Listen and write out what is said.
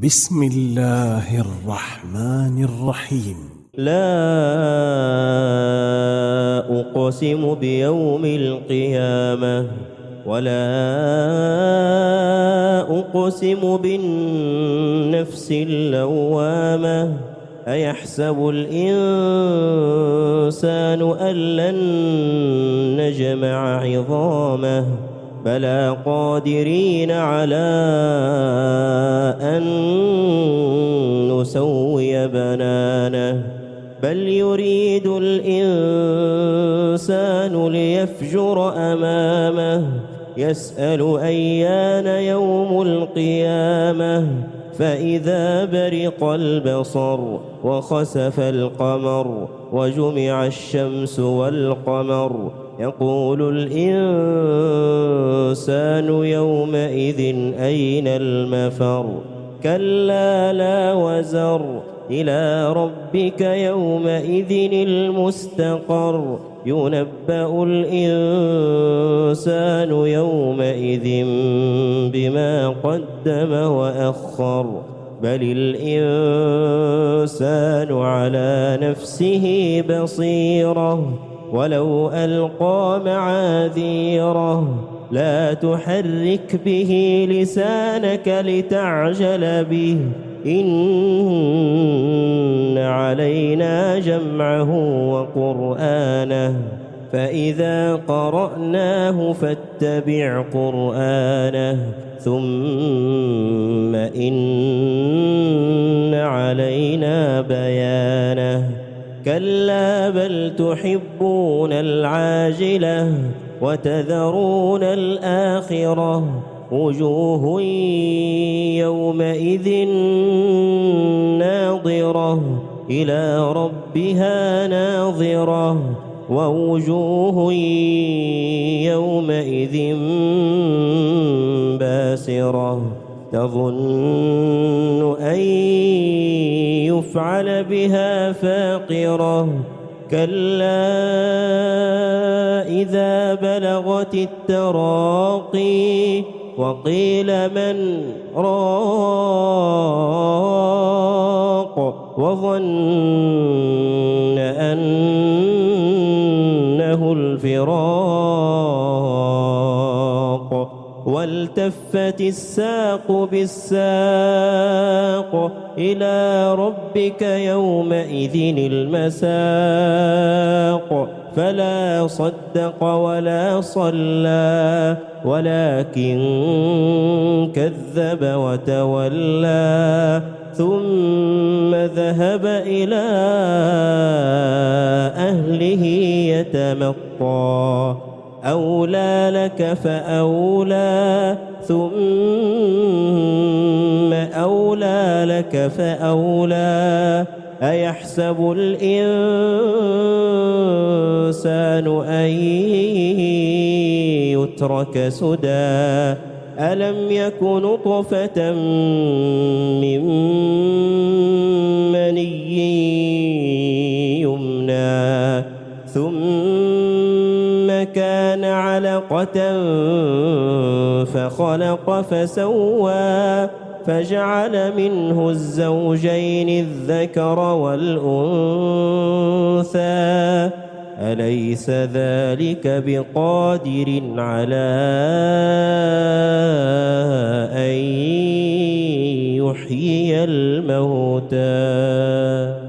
بسم الله الرحمن الرحيم. لا أقسم بيوم القيامة ولا أقسم بالنفس اللوامة أيحسب الإنسان أن لن نجمع عظامه بلى قادرين على أن نسوي بنانه بل يريد الإنسان ليفجر أمامه يسأل أيان يوم القيامة فإذا برق البصر وخسف القمر وجمع الشمس والقمر يقول الإنسان يومئذ أين المفر كلا لا وزر إلى ربك يومئذ المستقر ينبأ الإنسان يومئذ بما قدم وأخر بل الإنسان على نفسه بصيرة ولو ألقى معاذيره لا تحرك به لسانك لتعجل به إن علينا جمعه وقرآنه فإذا قرأناه فاتبع قرآنه ثم إن علينا بيانه كلا بل تحبون العاجلة وتذرون الآخرة وجوه يومئذ ناظرة إلى ربها ناظرة ووجوه يومئذ باسرة تظن أن يفعل بها فاقرة كلا إذا بلغت التراقي وقيل من راق وظن أنه الفراق والتفت الساق بالساق إلى ربك يومئذ المساق فلا صدق ولا صلى ولكن كذب وتولى ثم ذهب إلى أهله يتمطى أولى لك فأولى ثم أولى لك فأولى أيحسب الإنسان أن يترك سدى ألم يك نطفة من مني يمنى ثم كان علقة فخلق فسوى فجعل منه الزوجين الذكر والأنثى أليس ذلك بقادر على أن يحيي الموتى